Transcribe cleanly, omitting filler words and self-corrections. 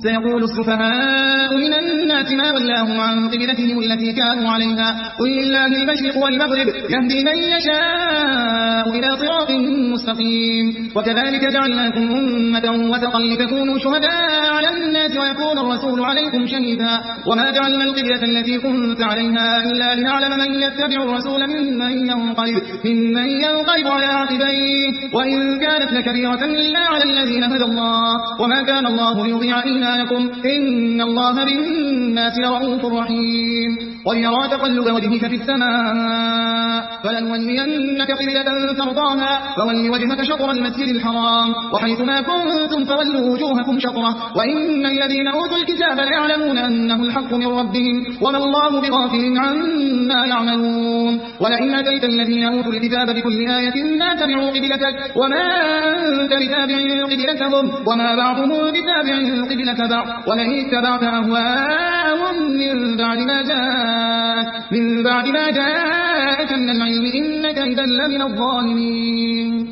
سيقول السفهاء من الناس ما ولاهم عن قبلتهم التي كانوا عليها قل لله المشرق والمغرب يهدي من يشاء إلى صراط مستقيم وكذلك جعلناكم أمة وسطا لتكونوا شهداء على الناس ويكون الرسول عليكم شهيدا وما جعلنا القبلة التي كنت عليها إلا لنعلم من يتبع الرسول ممن ينقلب على عقبيه وإن كانت لكبيرة إلا على الذين هدى الله وما كان الله ليضيع إيمانكم إن الله بالناس لرؤوف رحيم قد يرى تقلب وجهك في السماء فلنولينك قبلة ترضاها فول وجهك شطر المسجد الحرام وحيث ما كنتم فولوا وجوهكم شطره وإن الذين أوتوا الكتاب ليعلمون أنه الحق من ربهم وما الله بغافل عما يعملون ولئن أتيت الذين أوتوا الكتاب بكل آية ما تبعوا قبلتك وما أنت بتابع قبلتهم وما بعضهم بتابع قبلة بعض ولئن اتبعت أهواءهم من بعد ما جاءك من العلم إنك إذا لمن الظالمين